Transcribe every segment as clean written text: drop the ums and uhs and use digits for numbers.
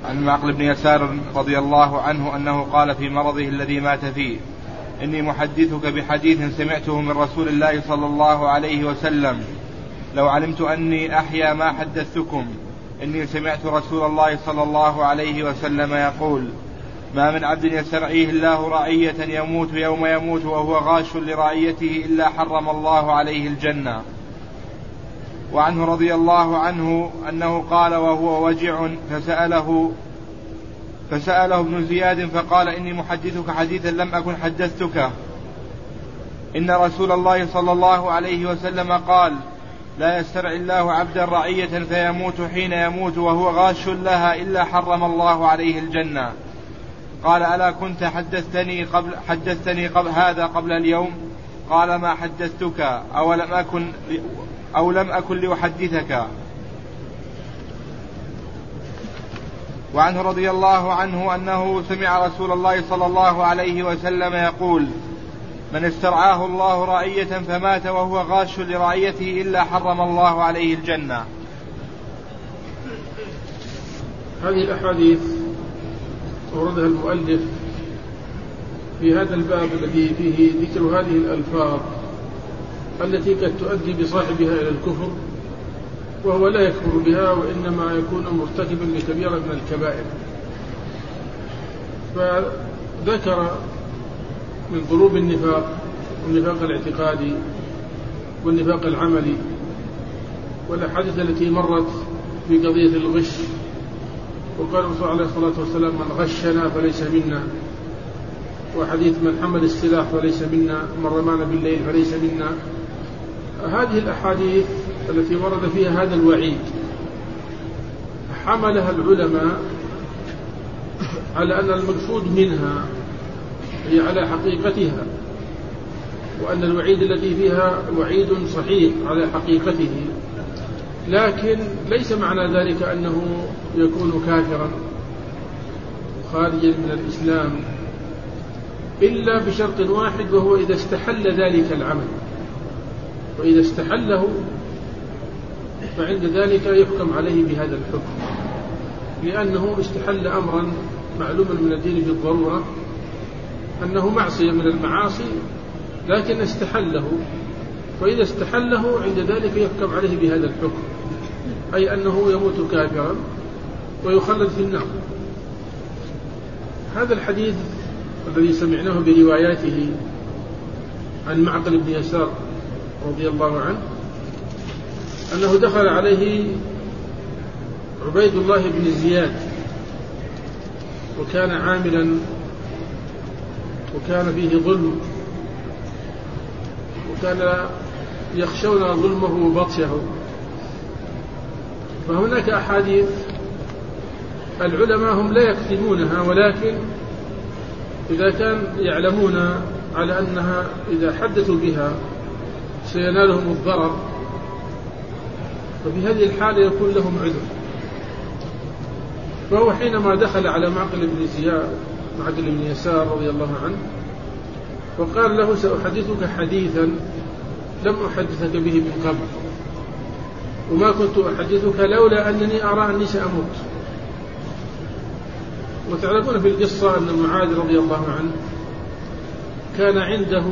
عن معقل بن يسار رضي الله عنه أنه قال في مرضه الذي مات فيه: إني محدثك بحديث سمعته من رسول الله صلى الله عليه وسلم، لو علمت أني أحيا ما حدثتكم. إني سمعت رسول الله صلى الله عليه وسلم يقول: ما من عبد يسترعيه الله رعية يموت يوم يموت وهو غاش لرعيته إلا حرم الله عليه الجنة. وعنه رضي الله عنه أنه قال وهو وجع فسأله ابن زياد فقال: إني محدثك حديثا لم أكن حدثتك. إن رسول الله صلى الله عليه وسلم قال: لا يسترعي الله عبدا رعية فيموت حين يموت وهو غاش لها إلا حرم الله عليه الجنة. قال: ألا كنت حدثتني قبل هذا قبل اليوم؟ قال: ما حدثتك أو لم أكن لأحدثك. وعنه رضي الله عنه أنه سمع رسول الله صلى الله عليه وسلم يقول: من استرعاه الله رعية فمات وهو غاش لرعيته إلا حرم الله عليه الجنة. هذه الأحاديث أوردها المؤلف في هذا الباب الذي فيه ذكر هذه الألفاظ التي قد تؤدي بصاحبها إلى الكفر، وهو لا يكفر بها وإنما يكون مرتكبا لكبيرة من الكبائر. فذكر من ضروب النفاق والنفاق الاعتقادي والنفاق العملي، والأحاديث التي مرت في قضية الغش، وقال الرسول عليه الصلاة والسلام: من غشنا فليس منا، وحديث من حمل السلاح فليس منا، من رمانا بالليل فليس منا. هذه الأحاديث التي ورد فيها هذا الوعيد حملها العلماء على أن المقصود منها هي على حقيقتها، وأن الوعيد الذي فيها وعيد صحيح على حقيقته، لكن ليس معنى ذلك أنه يكون كافرا خارجا من الإسلام إلا بشرط واحد، وهو إذا استحل ذلك العمل. وإذا استحله فعند ذلك يحكم عليه بهذا الحكم، لأنه استحل أمرا معلوما من الدين بالضرورة أنه معصية من المعاصي، لكن استحله، فإذا استحله عند ذلك يحكم عليه بهذا الحكم، أي أنه يموت كافرا ويخلد في النار. هذا الحديث الذي سمعناه برواياته عن معقل بن يسار رضي الله عنه أنه دخل عليه عبيد الله بن زياد وكان عاملا وكان فيه ظلم، وكان يخشون ظلمه وبطشه. فهناك أحاديث العلماء هم لا يكتمونها، ولكن إذا كان يعلمون على أنها إذا حدثوا بها سينالهم الضرر، ففي هذه الحالة يكون لهم عذر. فهو حينما دخل على معقل بن يسار رضي الله عنه وقال له: سأحدثك حديثا لم أحدثك به من قبل، وما كنت أحدثك لولا أنني أرى أني سأموت. وتعلمون في القصة أن معاذ رضي الله عنه كان عنده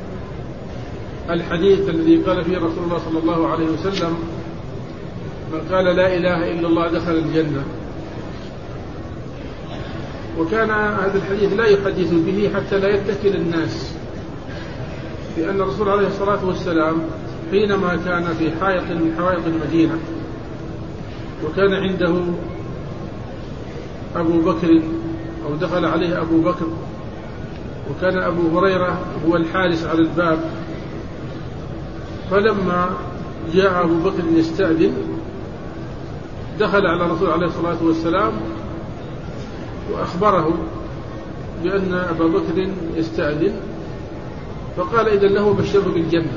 الحديث الذي قال فيه رسول الله صلى الله عليه وسلم: من قال لا إله إلا الله دخل الجنة. وكان هذا الحديث لا يحدث به حتى لا يتكل الناس، لأن الرسول عليه الصلاة والسلام حينما كان في حائط من حوائط المدينة وكان عنده أبو بكر أو دخل عليه أبو بكر، وكان أبو هريرة هو الحارس على الباب، فلما جاء أبو بكر يستأذن دخل على الرسول عليه الصلاة والسلام وأخبره بأن أبا بكر يستأذن، فقال: إذن له بشره بالجنة.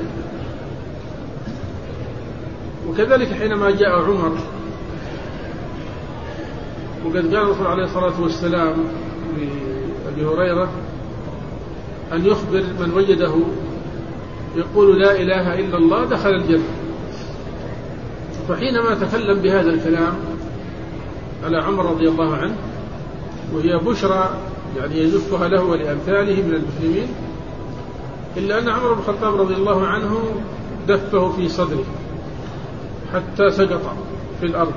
وكذلك حينما جاء عمر وقد قال الرسول عليه الصلاة والسلام لأبي هريرة أن يخبر من وجده يقول لا إله إلا الله دخل الجنة. فحينما تكلم بهذا الكلام على عمر رضي الله عنه، وهي بشرى يعني يزفها له ولأمثاله من المسلمين، إلا أن عمر بن الخطاب رضي الله عنه دفه في صدره حتى سقط في الأرض.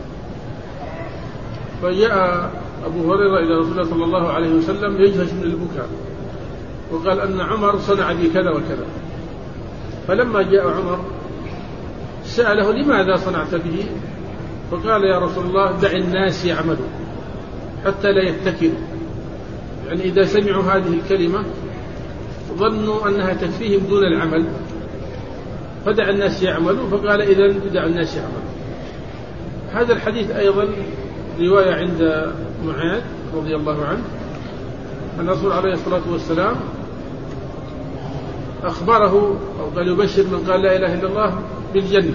فجاء أبو هريرة إلى رسول الله صلى الله عليه وسلم يجهش من البكاء، وقال أن عمر صنع بي كذا وكذا. فلما جاء عمر سأله لماذا صنعت به؟ فقال يا رسول الله دع الناس يعملوا حتى لا يفتكروا، يعني إذا سمعوا هذه الكلمة ظنوا أنها تكفيهم دون العمل، فدع الناس يعملوا. فقال إذن دع الناس يعملوا. هذا الحديث أيضا رواية عند معاذ رضي الله عنه أن الرسول عليه الصلاة والسلام أخبره أو قال يبشر من قال لا إله إلا الله بالجنة.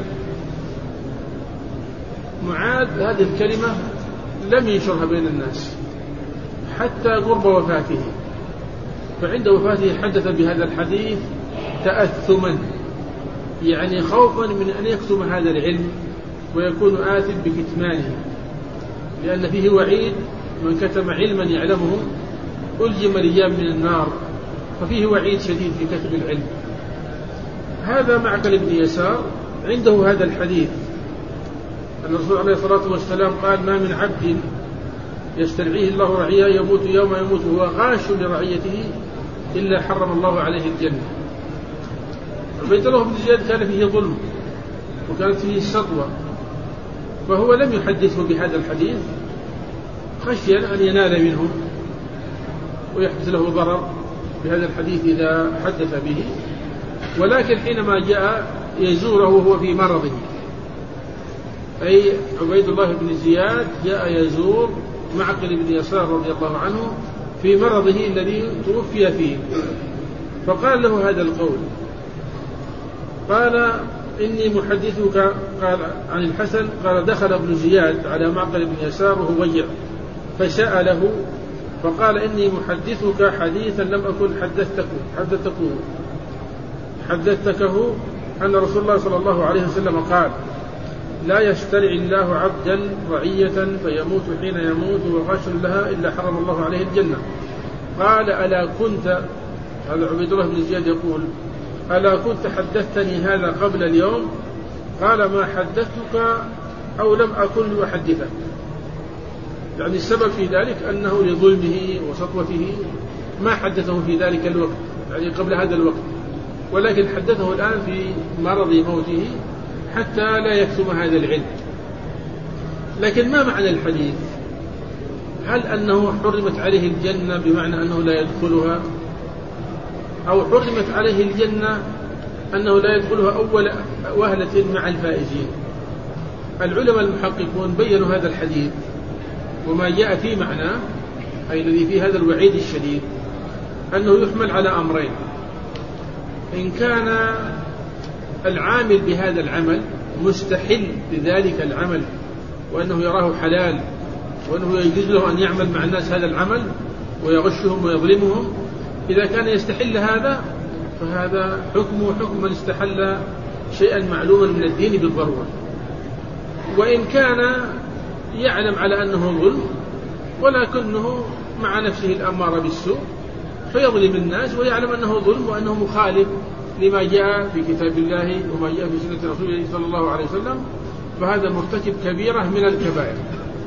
معاذ هذه الكلمة لم ينشرها بين الناس حتى قرب وفاته، فعند وفاته حدث بهذا الحديث تأثما، يعني خوفا من أن يكتم هذا العلم ويكون آثم بكتمانه، لأن فيه وعيد من كتم علما يعلمه ألجم لجام من النار، ففيه وعيد شديد في كتم العلم. هذا معقل بن يسار عنده هذا الحديث أن الرسول عليه الصلاة والسلام قال ما من عبد يسترعيه الله رعيا يموت يوم يموت وهو غاش لرعيته إلا حرم الله عليه الجنة. عبيد الله بن زياد كان فيه ظلم وكانت فيه سطوة، فهو لم يحدثه بهذا الحديث خشيا أن ينال منه ويحدث له ضرر بهذا الحديث إذا حدث به. ولكن حينما جاء يزوره وهو في مرضه، أي عبيد الله بن زياد جاء يزور معقل بن يسار رضي الله عنه في مرضه الذي توفي فيه، فقال له هذا القول، قال إني محدثك، قال عن الحسن قال دخل ابن زياد على معقل بن يسار وهو ضيع فسأله فقال إني محدثك حديثا لم أكن حدثتكه أن رسول الله صلى الله عليه وسلم قال لا يسترع الله عبدا رعية فيموت حين يموت وغش لها إلا حرم الله عليه الجنة. قال ألا كنت، هذا عبيد الله بن زياد يقول ألا كنت حدثتني هذا قبل اليوم؟ قال ما حدثتك أو لم أكن لأحدثك، يعني السبب في ذلك أنه لظلمه وسطوته ما حدثه في ذلك الوقت، يعني قبل هذا الوقت، ولكن حدثه الآن في مرض موته حتى لا يكتم هذا العلم. لكن ما معنى الحديث؟ هل أنه حرمت عليه الجنة بمعنى أنه لا يدخلها، أو حرمت عليه الجنة أنه لا يدخلها أول وهلة مع الفائزين؟ العلماء المحققون بيّنوا هذا الحديث وما جاء في معناه، أي الذي في هذا الوعيد الشديد، أنه يحمل على أمرين: إن كان العامل بهذا العمل مستحل بذلك العمل وأنه يراه حلال وأنه يجوز له أن يعمل مع الناس هذا العمل ويغشهم ويظلمهم، إذا كان يستحل هذا فهذا حكمه حكم من استحل شيئا معلوما من الدين بالضرورة. وإن كان يعلم على أنه ظلم ولكنه مع نفسه الأمارة بالسوء فيظلم الناس ويعلم أنه ظلم وأنه مخالف لما جاء في كتاب الله وما جاء في سنة رسوله صلى الله عليه وسلم، فهذا مرتكب كبيرة من الكبائر.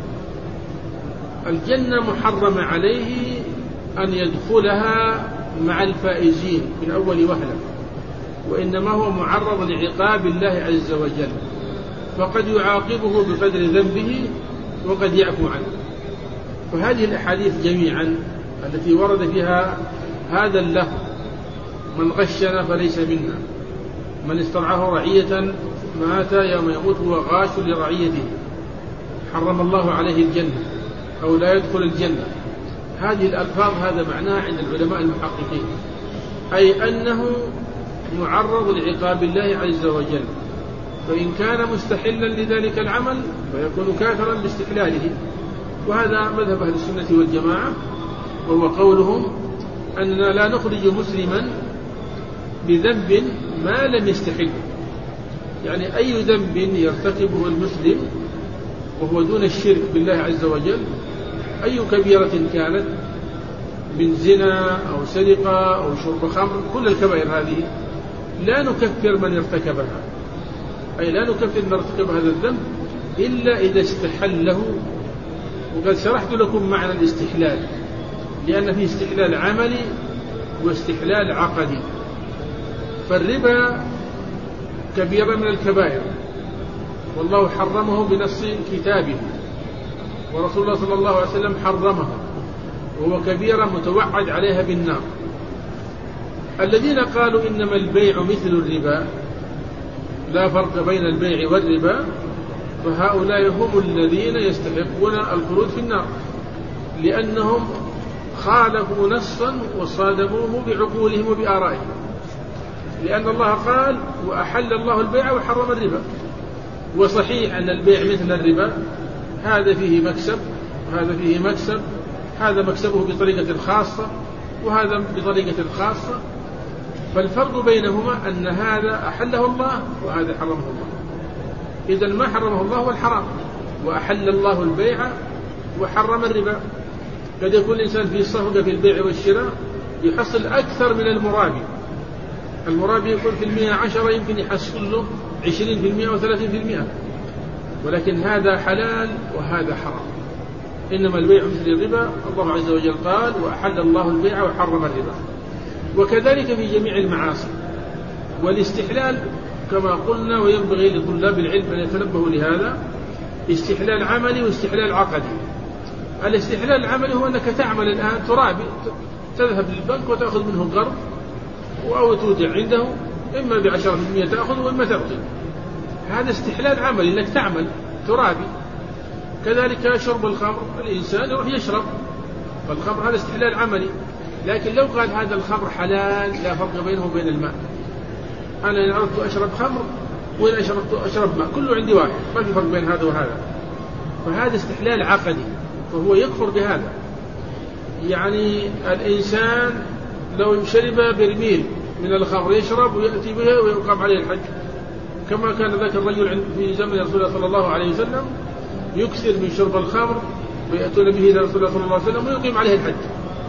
الجنة محرم عليه أن يدخلها مع الفائزين من أول وهلة، وإنما هو معرض لعقاب الله عز وجل، فقد يعاقبه بقدر ذنبه وقد يعفو عنه. فهذه الأحاديث جميعا التي ورد فيها هذا اللفظ من غشنا فليس منا، من استرعاه رعية مات يوم يموت هو غاش لرعيته، حرم الله عليه الجنة أو لا يدخل الجنة، هذه الألفاظ هذا معناها عند العلماء المحققين، أي أنه معرض لعقاب الله عز وجل، فإن كان مستحلا لذلك العمل فيكون كافرا باستحلاله. وهذا مذهب أهل السنة والجماعة، وهو قولهم أننا لا نخرج مسلما بذنب ما لم يستحله، يعني أي ذنب يرتكبه المسلم وهو دون الشرك بالله عز وجل، أي كبيرة كانت من زنا أو سرقة أو شرب خمر، كل الكبائر هذه لا نكفر من ارتكبها، أي لا نكفر من ارتكب هذا الذنب إلا إذا استحله. وقد شرحت لكم معنى الاستحلال، لأن فيه استحلال عملي واستحلال عقدي. فالربا كبيرة من الكبائر، والله حرمه بنص كتابه، ورسول الله صلى الله عليه وسلم حرمه، وهو كبيرة متوعد عليها بالنار. الذين قالوا إنما البيع مثل الربا، لا فرق بين البيع والربا، فهؤلاء هم الذين يستحقون الخلود في النار، لأنهم خالفوا نصا وصادموه بعقولهم وبآرائهم. لأن الله قال وأحل الله البيع وحرم الربا، وصحيح أن البيع مثل الربا، هذا فيه مكسب وهذا فيه مكسب، هذا مكسبه بطريقة خاصة وهذا بطريقة خاصة، فالفرق بينهما أن هذا أحله الله وهذا حرمه الله. إذن ما حرمه الله هو الحرام، وأحل الله البيع وحرم الربا. قد يكون الإنسان في صفقة في البيع والشراء يحصل أكثر من المرابي، المرابي يكون في 10 يمكن يحصل له 20% و 30%، ولكن هذا حلال وهذا حرام. إنما البيع مثل الربا، الله عز وجل قال وأحل الله البيع وحرم الربا. وكذلك في جميع المعاصي. والاستحلال كما قلنا، وينبغي لطلاب العلم أن يتنبهوا لهذا، استحلال عملي واستحلال عقدي. الاستحلال العملي هو أنك تعمل الآن ترابي، تذهب للبنك وتأخذ منه قرض أو تودع عنده، إما ب10% تأخذ وإما تبقي، هذا استحلال عملي أنك تعمل ترابي. كذلك شرب الخمر، الإنسان يروح يشرب، فالخمر هذا استحلال عملي. لكن لو قال هذا الخمر حلال لا فرق بينه وبين الماء، أنا إن أردت أشرب خمر وإن أشرب ماء كله عندي واحد، ما في فرق بين هذا وهذا، فهذا استحلال عقدي، فهو يكفر بهذا. يعني الإنسان لو شرب برميل من الخمر يشرب ويأتي بها ويقام عليه الحج، كما كان ذاك الرجل في زمن رسول الله صلى الله عليه وسلم يكثر من شرب الخمر ويأتون به إلى رسول الله صلى الله عليه وسلم ويقيم عليه الحج.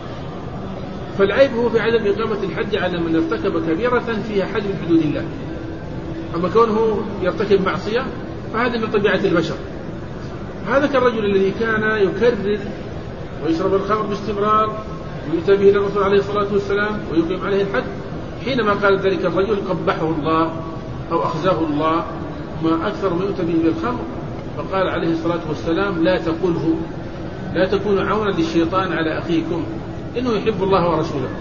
فالعيب هو في عدم إقامة الحج على من ارتكب كبيرة فيها حد من حدود الله. أما كونه يرتكب معصية فهذا من طبيعة البشر. هذا كالرجل الذي كان يكرر ويشرب الخمر باستمرار ويؤتى به إلى الرسول عليه الصلاة والسلام ويقيم عليه الحد، حينما قال ذلك الرجل قبحه الله أو أخزاه الله، ما أكثر ما يؤتى به بالخمر، فقال عليه الصلاة والسلام لا تقله، لا تكونوا عونا للشيطان على أخيكم إنه يحب الله ورسوله.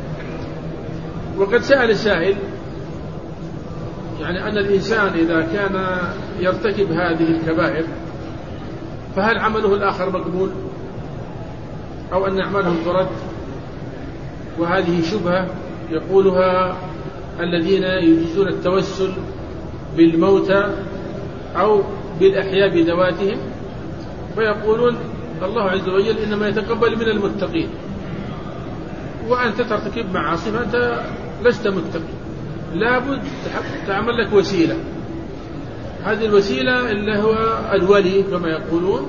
وقد سأل السائل يعني أن الإنسان إذا كان يرتكب هذه الكبائر فهل عمله الآخر مقبول أو أن أعماله ترد؟ وهذه شبهة يقولها الذين يجيزون التوسل بالموتى أو بالأحياء بذواتهم، فيقولون الله عز وجل إنما يتقبل من المتقين، وأنت ترتكب معاصي فأنت لست متقي، لابد تعمل لك وسيلة. هذه الوسيلة اللي هو الولي كما يقولون،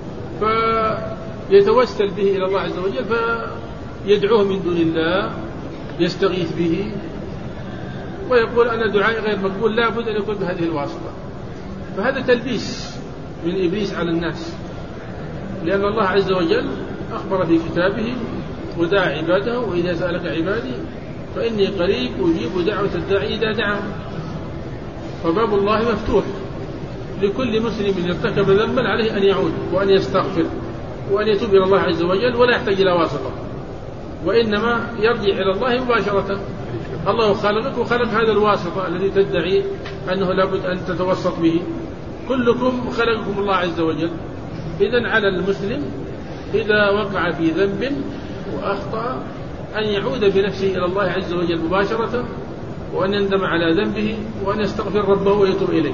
فيتوسل به إلى الله عز وجل فيدعوه من دون الله، يستغيث به ويقول أنا دعائي غير مقبول، لابد أن يكون بهذه الواسطة. فهذا تلبيس من إبليس على الناس، لأن الله عز وجل أخبر في كتابه ودعا عباده وإذا سألك عبادي فإني قريب أجيب دعوة الداعي إذا دعا. فباب الله مفتوح لكل مسلم ارتكب ذنبا عليه أن يعود وأن يستغفر وأن يتوب إلى الله عز وجل ولا يحتاج إلى واسطة، وإنما يرجع إلى الله مباشرة. الله خلقك وخلق هذا الواسطة الذي تدعي أنه لابد أن تتوسط به، كلكم خلقكم الله عز وجل. إذن على المسلم إذا وقع في ذنب وأخطأ أن يعود بنفسه إلى الله عز وجل مباشرة، وأن يندم على ذنبه وأن يستغفر ربه ويتوب إليه.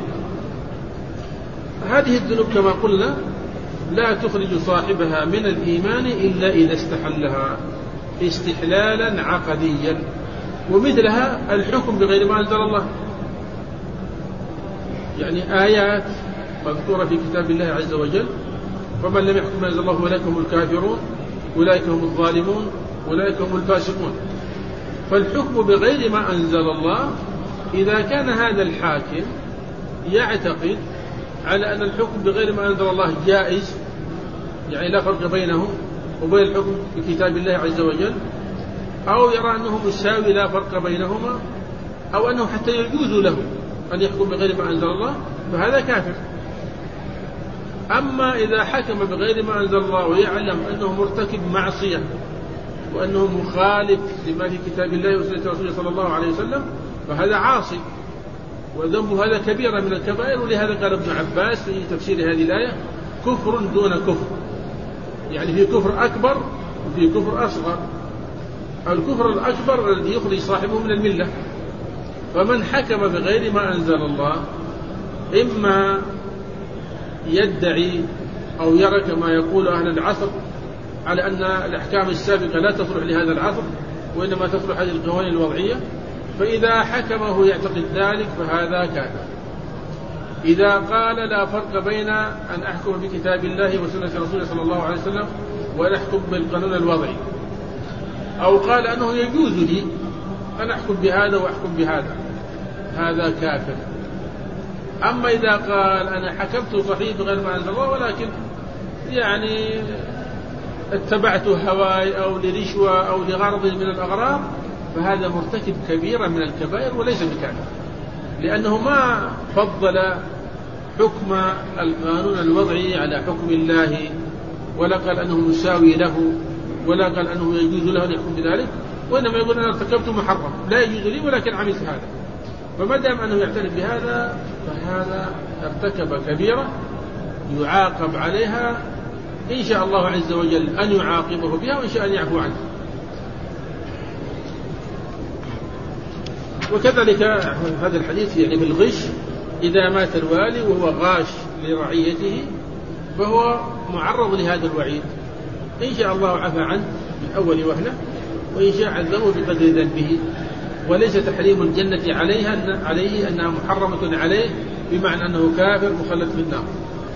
هذه الذنوب كما قلنا لا تخرج صاحبها من الإيمان إلا إذا استحلها استحلالا عقديا، ومثلها الحكم بغير ما أنزل الله. يعني آيات مذكورة في كتاب الله عز وجل: ومن لم يحكم ما أنزل الله أولئك هم الكافرون أولئك هم الظالمون أولئك هم الفاسقون. فالحكم بغير ما أنزل الله إذا كان هذا الحاكم يعتقد على أن الحكم بغير ما أنزل الله جائز، يعني لا فرق بينه وبين الحكم بكتاب الله عز وجل، أو يرى أنه مساوي لا فرق بينهما، أو أنه حتى يجوز له أن يحكم بغير ما أنزل الله، فهذا كافر. أما إذا حكم بغير ما أنزل الله ويعلم أنه مرتكب معصية وأنه مخالف لما في كتاب الله وسنة رسوله صلى الله عليه وسلم، فهذا عاصي وذنبه هذا كبيرة من الكبائر. ولهذا قال ابن عباس في تفسير هذه الآية: كفر دون كفر، يعني في كفر أكبر وفي كفر أصغر. الكفر الأكبر الذي يخرج صاحبه من الملة. فمن حكم بغير ما أنزل الله إما يدعي أو يرى كما يقول أهل العصر على أن الأحكام السابقة لا تصلح لهذا العصر وإنما تصلح هذه القوانين الوضعية، فإذا حكمه يعتقد ذلك فهذا كافر. إذا قال لا فرق بين أن أحكم بكتاب الله وسنة رسوله صلى الله عليه وسلم وأن أحكم بالقانون الوضعي، أو قال أنه يجوز لي أن أحكم بهذا وأحكم بهذا، هذا كافر. أما إذا قال أنا حكمت صحيح بغير ما أنزل الله ولكن يعني اتبعت هواي أو لرشوة أو لغرض من الأغراض، فهذا مرتكب كبيرة من الكبائر وليس بكافر، لأنه ما فضل حكم القانون الوضعي على حكم الله، ولا قال أنه مساوي له، ولا قال أنه يجوز له أن يحكم بذلك، وإنما يقول أنا ارتكبت محرم لا يجوز لي ولكن عملت هذا. فما دام أنه يعترف بهذا فهذا ارتكب كبيرة يعاقب عليها، إن شاء الله عز وجل أن يعاقبه بها وإن شاء أن يعفو عنه. وكذلك هذا الحديث يعني في الغش: إذا مات الوالي وهو غاش لرعيته فهو معرض لهذا الوعيد، إن شاء الله عفى عنه من أول وهلة، وإن شاء عذبه بقدر ذنبه. وليس تحريم الجنة عليه أنها محرمة عليه بمعنى أنه كافر مخلد في النار.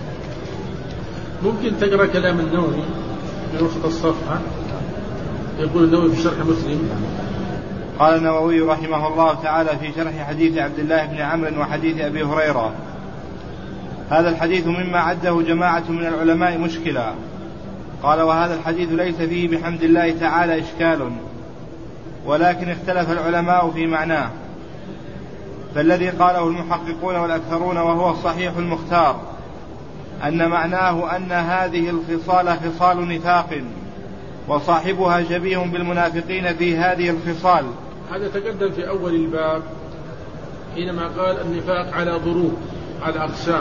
ممكن تقرأ كلام النووي من وسط الصفحة. يقول النووي في شرح مسلم: قال النووي رحمه الله تعالى في شرح حديث عبد الله بن عمرو وحديث أبي هريرة: هذا الحديث مما عده جماعة من العلماء مشكلا. قال: وهذا الحديث ليس فيه بحمد الله تعالى إشكال، ولكن اختلف العلماء في معناه. فالذي قاله المحققون والأكثرون وهو الصحيح المختار أن معناه أن هذه الخصال خصال نفاق، وصاحبها شبيه بالمنافقين في هذه الخصال. هذا تقدم في أول الباب حينما قال النفاق على ضروب، على أقسام: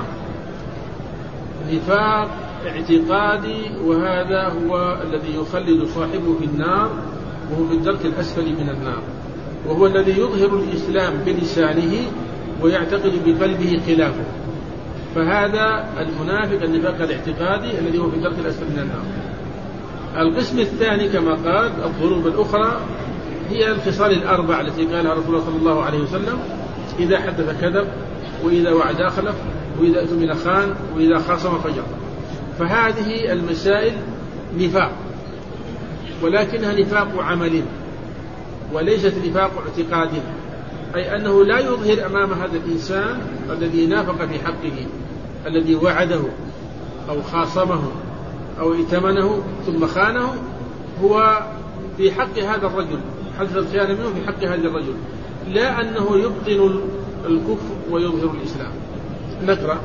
نفاق اعتقادي، وهذا هو الذي يخلد صاحبه في النار وهو في الدرك الأسفل من النار، وهو الذي يظهر الإسلام بلسانه ويعتقد بقلبه خلافه، فهذا المنافق النفاق الاعتقادي الذي هو في الدرك الأسفل من النار. القسم الثاني كما قال الضروب الأخرى هي الخصال الأربع التي قالها رسول الله صلى الله عليه وسلم: إذا حدث كذب، وإذا وعد أخلف، وإذا اؤتمن خان، وإذا خاصم فجر. فهذه المسائل نفاق، ولكنها نفاق عمل وليست نفاق اعتقاد، أي أنه لا يظهر أمام هذا الإنسان الذي نافق في حقه، الذي وعده أو خاصمه أو ائتمنه ثم خانه، هو في حق هذا الرجل حدث الخيانة منه في حق هذا الرجل، لا أنه يبطن الكفر ويظهر الإسلام. نقرأ.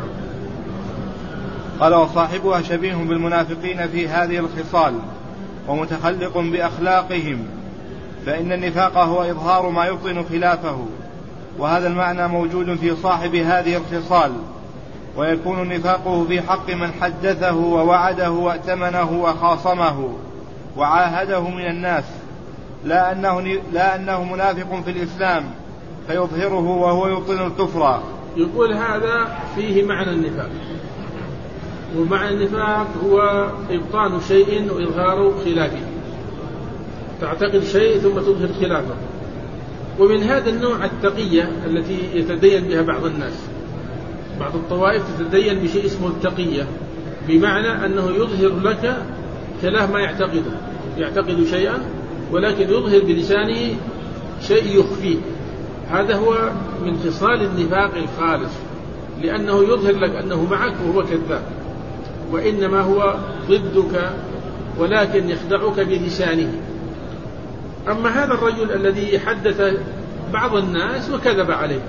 قال: وصاحبها شبيه بالمنافقين في هذه الخصال ومتخلق بأخلاقهم، فإن النفاق هو إظهار ما يبطن خلافه، وهذا المعنى موجود في صاحب هذه الخصال، ويكون نفاقه في حق من حدثه ووعده وائتمنه وخاصمه وعاهده من الناس، لا أنه منافق في الإسلام فيظهره وهو يبطن الكفر. يقول هذا فيه معنى النفاق، ومعنى النفاق هو إبطان شيء وإظهار خلافه، تعتقد شيء ثم تظهر خلافه. ومن هذا النوع التقية التي يتدين بها بعض الناس، بعض الطوائف تتدين بشيء اسمه التقية، بمعنى أنه يظهر لك كلام ما يعتقد شيئا ولكن يظهر بلسانه شيء يخفيه. هذا هو من خصال النفاق الخالص، لأنه يظهر لك أنه معك وهو كذاب، وإنما هو ضدك ولكن يخدعك بلسانه. أما هذا الرجل الذي حدث بعض الناس وكذب عليه،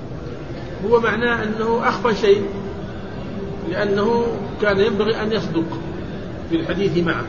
هو معناه أنه أخفى شيء، لأنه كان ينبغي أن يصدق في الحديث معه،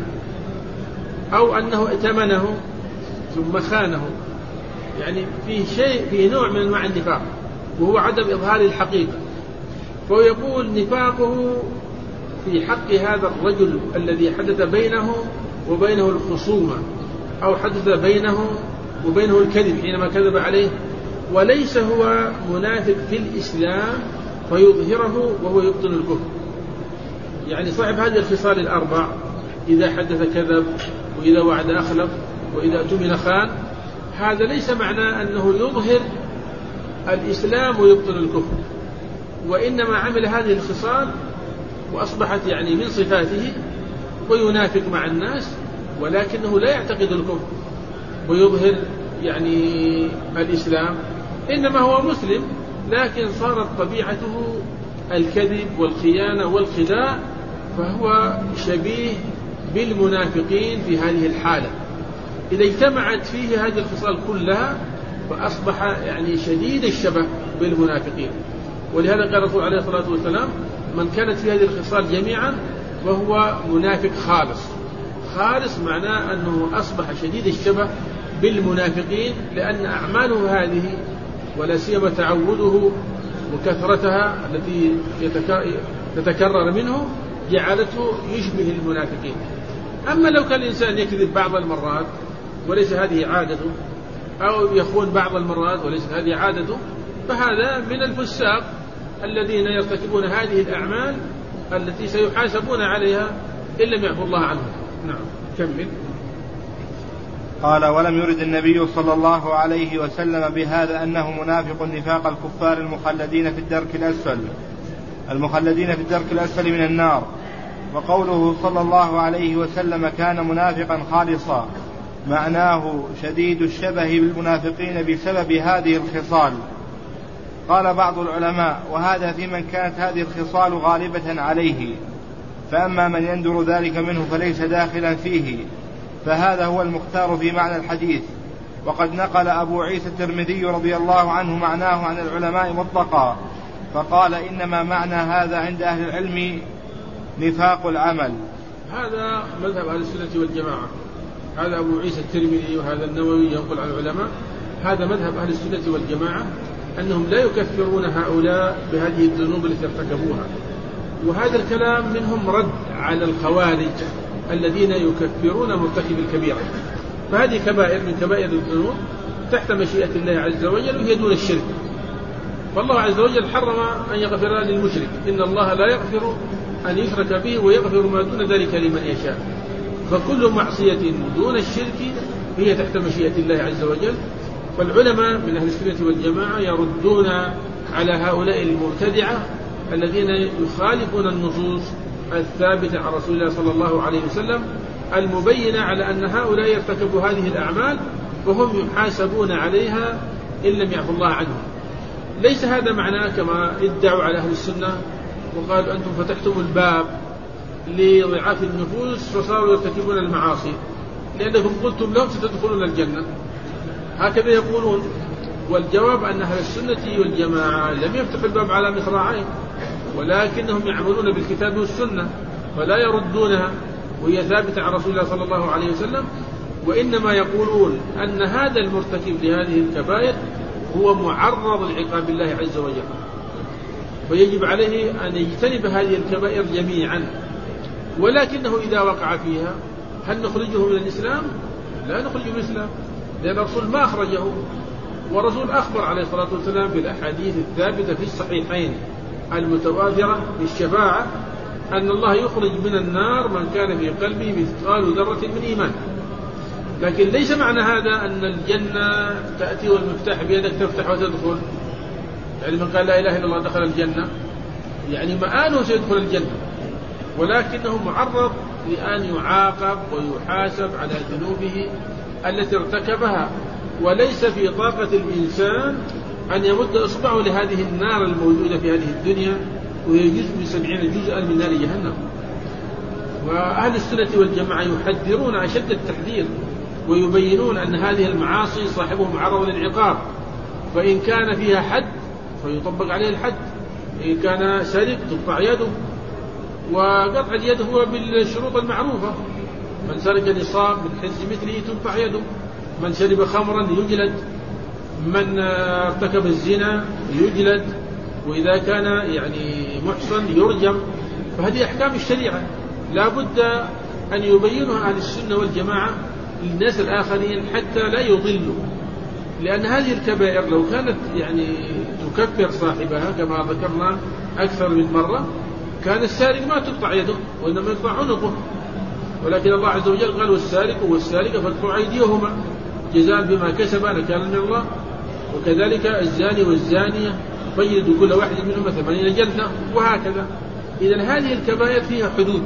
أو أنه ائتمنه ثم خانه. يعني فيه نوع من أنواع النفاق، وهو عدم إظهار الحقيقة. فهو يقول نفاقه في حق هذا الرجل الذي حدث بينه وبينه الخصومة، أو حدث بينه وبينه الكذب حينما كذب عليه، وليس هو منافق في الإسلام فيظهره وهو يبطن الكفر. يعني صاحب هذه الخصال الأربع، إذا حدث كذب، وإذا وعد أخلف، وإذا اؤتمن خان، هذا ليس معناه أنه يظهر الإسلام ويبطن الكفر، وإنما عمل هذه الخصال وأصبحت يعني من صفاته، وينافق مع الناس ولكنه لا يعتقد الكفر ويظهر يعني الإسلام، إنما هو مسلم لكن صارت طبيعته الكذب والخيانة والخداع، فهو شبيه بالمنافقين في هذه الحالة. إذا اجتمعت فيه هذه الخصال كلها فأصبح يعني شديد الشبه بالمنافقين. ولهذا قال الرسول عليه الصلاة والسلام: من كانت في هذه الخصال جميعا فهو منافق خالص. خالص معناه أنه أصبح شديد الشبه بالمنافقين، لأن أعماله هذه ولا سيما تعوده وكثرتها التي تتكرر منه جعلته يشبه المنافقين. أما لو كان الإنسان يكذب بعض المرات وليس هذه عادته، أو يخون بعض المرات وليس هذه عادته، فهذا من الفساق الذين يرتكبون هذه الأعمال التي سيحاسبون عليها إن لم يعفو الله عنهم. نعم، كمل. قال: ولم يرد النبي صلى الله عليه وسلم بهذا أنه منافق نفاق الكفار المخلدين في الدرك الأسفل من النار. وقوله صلى الله عليه وسلم كان منافقا خالصا معناه شديد الشبه بالمنافقين بسبب هذه الخصال. قال بعض العلماء: وهذا في من كانت هذه الخصال غالبة عليه، فأما من يندر ذلك منه فليس داخلا فيه، فهذا هو المختار في معنى الحديث. وقد نقل أبو عيسى الترمذي رضي الله عنه معناه عن العلماء مطلقا، فقال: إنما معنى هذا عند أهل العلم نفاق العمل. هذا مذهب أهل السنة والجماعة. هذا أبو عيسى الترمذي وهذا النووي ينقل عن العلماء، هذا مذهب أهل السنة والجماعة، أنهم لا يكفرون هؤلاء بهذه الذنوب التي ارتكبوها. وهذا الكلام منهم رد على الخوارج الذين يكفرون مرتكب الكبيرة. فهذه كبائر من كبائر الذنوب تحت مشيئة الله عز وجل، وهي دون الشرك. فالله عز وجل حرم أن يغفر للمشرك، إن الله لا يغفر أن يشرك به ويغفر ما دون ذلك لمن يشاء. فكل معصية دون الشرك هي تحت مشيئة الله عز وجل. فالعلماء من أهل السنة والجماعة يردون على هؤلاء المبتدعة الذين يخالفون النصوص الثابتة عن رسول الله صلى الله عليه وسلم المبينة على أن هؤلاء يرتكبوا هذه الأعمال وهم يحاسبون عليها إن لم يعفو الله عنهم. ليس هذا معناه كما ادعوا على أهل السنة وقالوا أنتم فتحتم الباب لضعاف النفوس فصاروا يرتكبون المعاصي لأنكم قلتم لهم ستدخلون الجنة، هكذا يقولون. والجواب أن أهل السنة والجماعة لم يفتحوا الباب على مصراعين، ولكنهم يعملون بالكتاب والسنة فلا يردونها، وهي ثابتة عن رسول الله صلى الله عليه وسلم. وإنما يقولون أن هذا المرتكب لهذه الكبائر هو معرض لعقاب الله عز وجل، ويجب عليه أن يجتنب هذه الكبائر جميعا. ولكنه إذا وقع فيها هل نخرجه من الإسلام؟ لا نخرجه من الإسلام، لأن الرسول ما أخرجه. والرسول أخبر عليه الصلاة والسلام بالأحاديث الثابتة في الصحيحين المتواترة بالشفاعة أن الله يخرج من النار من كان في قلبه مثقال ذرة من إيمان. لكن ليس معنى هذا أن الجنة تأتي والمفتاح بيدك تفتح وتدخل، يعني من قال لا إله إلا الله دخل الجنة. يعني مآله سيدخل الجنة، ولكنه معرض لأن يعاقب ويحاسب على ذنوبه التي ارتكبها، وليس في طاقة الإنسان أن يمد إصبعه لهذه النار الموجودة في هذه الدنيا، وهي جزء من 70 جزءا من نار جهنم. وأهل السنة والجماعة يحذرون أشد التحذير، ويبينون أن هذه المعاصي صاحبه معرض للعقاب، فإن كان فيها حد فيطبق عليه الحد، إن كان سرق تقطع يده، وقطع اليد هو بالشروط المعروفة، من سرق نصاب من حز مثله تقطع يده، من شرب خمرا يجلد، من ارتكب الزنا يجلد، وإذا كان يعني محصن يرجم. فهذه أحكام الشريعة لا بد أن يبينها أهل السنة والجماعة للناس الآخرين حتى لا يضلوا، لأن هذه الكبائر لو كانت يعني تكفر صاحبها كما ذكرنا أكثر من مرة، كان السارق ما تقطع يده وإنما يقطع عنقه، ولكن الله عز وجل قال والسارق والسارقة فاقطعوا أيديهما جزاء بما كسبا نكالا من الله، وكذلك الزاني والزانية فجلدوا كل واحد منهما 80 جلدة، وهكذا. إذن هذه الكبائر فيها حدود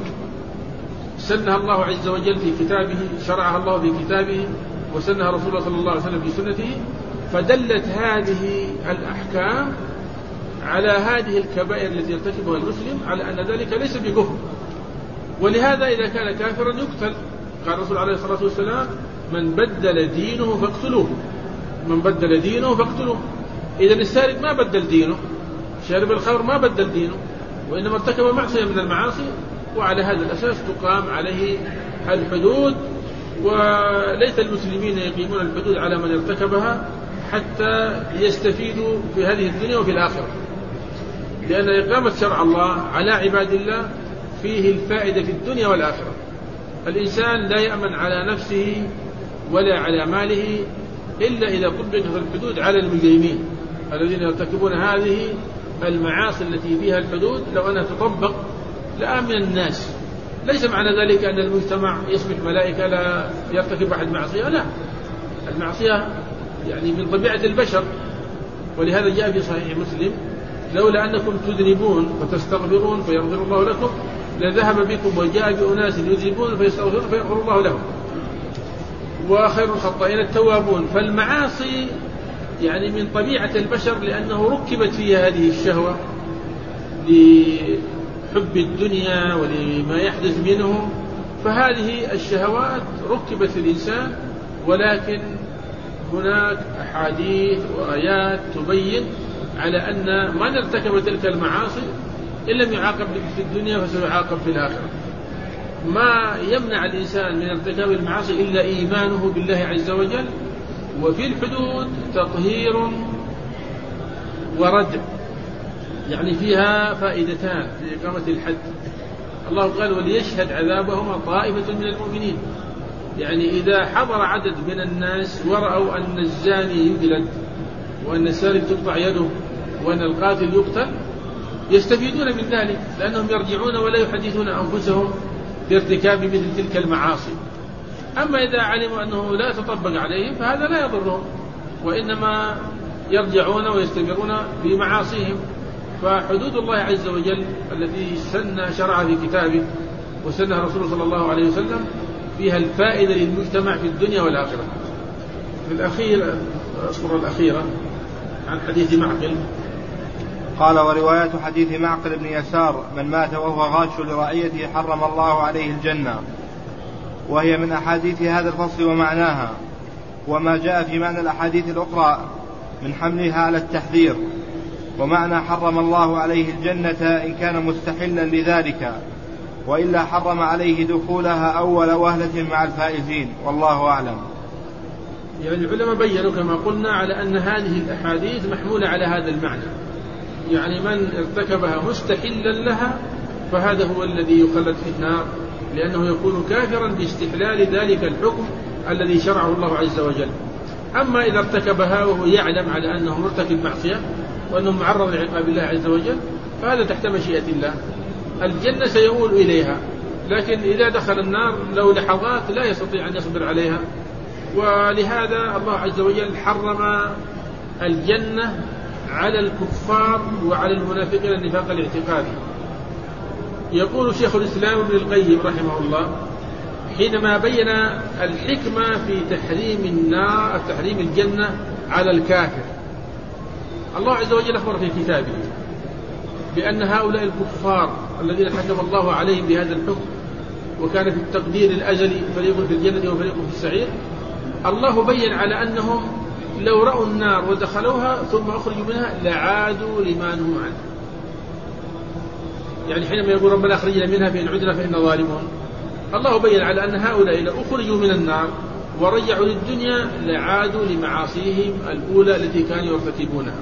سنها الله عز وجل في كتابه، شرعها الله في كتابه، وسنها رسول الله صلى الله عليه وسلم في سنته، فدلت هذه الأحكام على هذه الكبائر التي يرتكبها المسلم على أن ذلك ليس بكفر، ولهذا إذا كان كافرا يقتل. قال الرسول عليه الصلاة والسلام من بدل دينه فاقتلوه، من بدل دينه فاقتلوه. إذا السارق ما بدل دينه، شارب الخمر ما بدل دينه، وإنما ارتكب معصية من المعاصي، وعلى هذا الأساس تقام عليه الحدود، وليس المسلمين يقيمون الحدود على من ارتكبها حتى يستفيدوا في هذه الدنيا وفي الآخرة، لأن إقامة شرع الله على عباد الله فيه الفائدة في الدنيا والآخرة. الإنسان لا يأمن على نفسه ولا على ماله إلا إذا طبقت الحدود على المجرمين الذين يرتكبون هذه المعاصي التي فيها الحدود. لو أنها تطبق لآمن الناس. ليس معنى ذلك أن المجتمع يصبح ملائكة لا يرتكب أحد معصية، لا، المعصية يعني من طبيعة البشر، ولهذا جاء في صحيح مسلم لولا أنكم تذنبون فتستغفرون فيغفر الله لكم لذهب بكم وجاء بأناس يذنبون فيستغفرون فيغفر الله لهم، وخير الخطائين التوابون. فالمعاصي يعني من طبيعة البشر لأنه ركبت فيها هذه الشهوة لحب الدنيا ولما يحدث منه، فهذه الشهوات ركبت في الإنسان. ولكن هناك أحاديث وآيات تبين على أن من ارتكب تلك المعاصي إن لم يعاقب في الدنيا فسيعاقب في الآخرة. ما يمنع الإنسان من ارتكاب المعاصي إلا إيمانه بالله عز وجل، وفي الحدود تطهير وردع، يعني فيها فائدتان في إقامة الحد. الله قال وليشهد عذابهما طائفة من المؤمنين، يعني إذا حضر عدد من الناس ورأوا أن الزاني يجلد وأن السارق تقطع يده وأن القاتل يقتل يستفيدون من ذلك، لأنهم يرجعون ولا يحدثون أنفسهم بارتكاب مثل تلك المعاصي. أما إذا علموا أنه لا تطبق عليهم فهذا لا يضرهم، وإنما يرجعون ويستمرون في معاصيهم. فحدود الله عز وجل التي شرع في كتابه وسنها رسوله صلى الله عليه وسلم فيها الفائدة للمجتمع في الدنيا والآخرة. في الأخير الصورة الأخيرة عن حديث معقل قال وروايات حديث معقل بن يسار من مات وهو غاش لرعيته حرم الله عليه الجنة، وهي من أحاديث هذا الفصل ومعناها، وما جاء في معنى الأحاديث الأخرى من حملها على التحذير. ومعنى حرم الله عليه الجنة إن كان مستحلا لذلك، وإلا حرم عليه دخولها أول وهلة مع الفائزين، والله أعلم. يعني العلماء بيّنوا كما قلنا على أن هذه الأحاديث محمولة على هذا المعنى، يعني من ارتكبها مستحلا لها فهذا هو الذي يخلد في النار، لأنه يكون كافرا باستحلال ذلك الحكم الذي شرعه الله عز وجل. أما إذا ارتكبها وهو يعلم على أنه مرتكب معصية وأنه معرض لعقاب الله عز وجل فهذا تحت مشيئة الله، الجنة سيؤول إليها، لكن إذا دخل النار لو لحظات لا يستطيع أن يصبر عليها. ولهذا الله عز وجل حرم الجنة على الكفار وعلى المنافقين النفاق الاعتقادي. يقول شيخ الإسلام ابن القيم رحمه الله حينما بين الحكمة في تحريم الجنة على الكافر، الله عز وجل أخبر في كتابه بأن هؤلاء الكفار الذين حكم الله عليهم بهذا الحكم وكان في التقدير الأزلي فريق في الجنة وفريق في السعير، الله بين على أنهم لو رأوا النار ودخلوها ثم أخرجوا منها لعادوا لما نهوا عنه. يعني حينما يقول ربنا أخرجنا منها فإن عدنا فإنا ظالمون، الله بين على أن هؤلاء لو أخرجوا من النار ورجعوا للدنيا لعادوا لمعاصيهم الأولى التي كانوا يرتكبونها.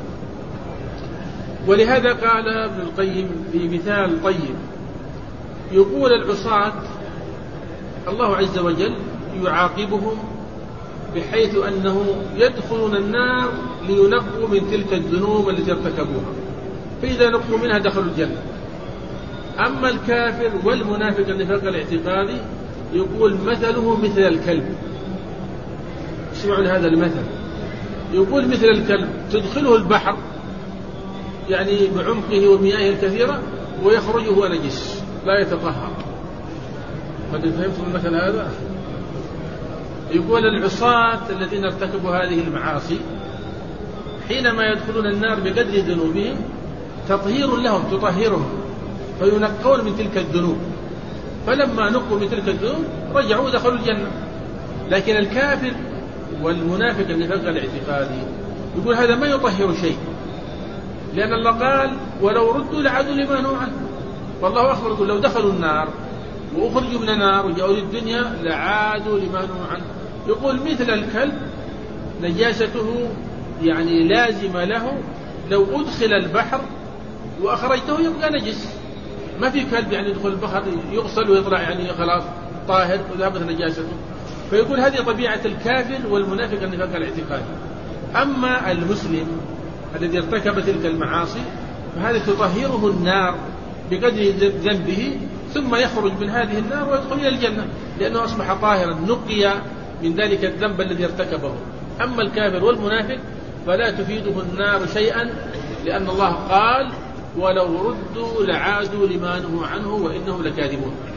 ولهذا قال ابن القيم في مثال طيب، يقول العصاة الله عز وجل يعاقبهم بحيث أنه يدخلون النار لينقوا من تلك الذنوب التي ارتكبوها، فإذا نقوا منها دخلوا الجنة. أما الكافر والمنافق النفاق الاعتقادي يقول مثله مثل الكلب. اسمعوا هذا المثل، يقول مثل الكلب تدخله البحر يعني بعمقه ومياهه الكثيرة ويخرج هو نجس لا يتطهر. قد فهمتم المثل هذا؟ يقول العصاة الذين ارتكبوا هذه المعاصي حينما يدخلون النار بقدر ذنوبهم تطهير لهم تطهرهم فينقون من تلك الذنوب، فلما نقوا من تلك الذنوب رجعوا دخلوا الجنة. لكن الكافر والمنافق النفاق الاعتقادي يقول هذا ما يطهر شيء، لأن الله قال ولو ردوا لعادوا لما نهوا عنه، والله أخبر يقول لو دخلوا النار وأخرجوا من النار وجاءوا للدنيا لعادوا لما نهوا عنه. يقول مثل الكلب نجاسته يعني لازمة له، لو أدخل البحر وأخرجته يبقى نجس. ما في كلب يعني يدخل البحر يغسل ويطلع يعني خلاص طاهر وذهبت نجاسته. فيقول هذه طبيعة الكافر والمنافق النفاق الاعتقادي. أما المسلم الذي ارتكب تلك المعاصي فهذا تطهره النار بقدر ذنبه ثم يخرج من هذه النار ويدخل إلى الجنة لأنه أصبح طاهرا نقي من ذلك الذنب الذي ارتكبه. أما الكافر والمنافق فلا تفيده النار شيئا، لأن الله قال ولو ردوا لعادوا لما نهوا عنه وإنهم لكاذبون.